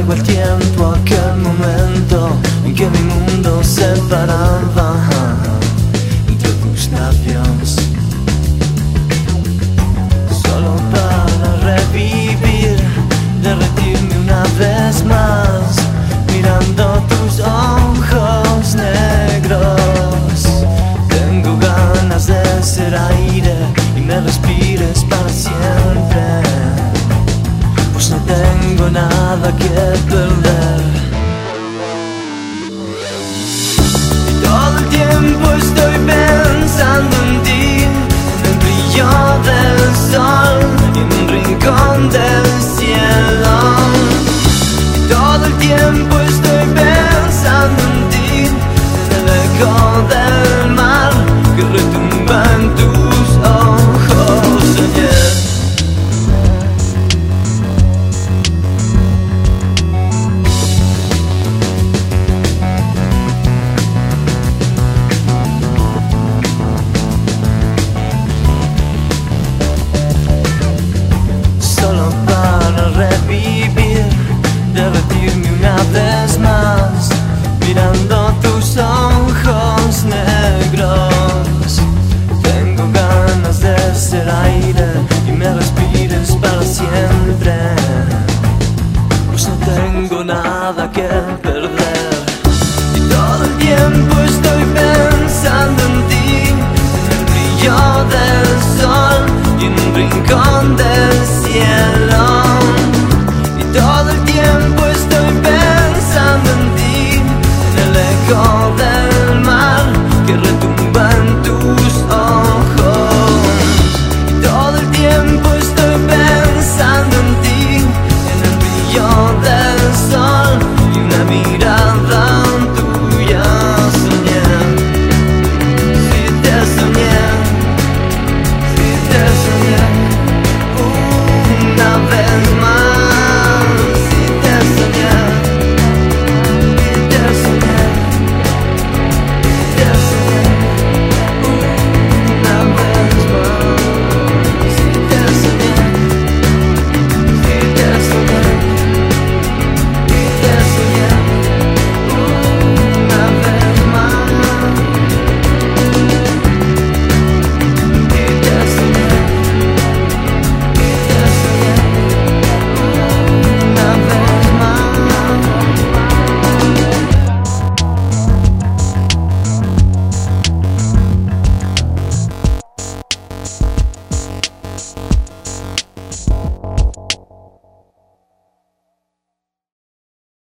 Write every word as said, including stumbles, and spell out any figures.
Traigo el tiempo a aquel momento en que mi mundo se paraba entre tus labios, solo para revivir, derretirme una vez más, mirando tus ojos negros. Tengo ganas de ser aire y me respires para siempre, pues no tengo nada que perder. Y todo el tiempo estoy pensando en ti, en el brillo del sol y en un rincón del cielo. Y todo el tiempo estoy pensando en ti, en el eco del mar que retumba en tus ojos. Oye, derretirme una vez más, mirando tus ojos negros. Tengo ganas de ser aire y me respires para siempre, pues no tengo nada que perder.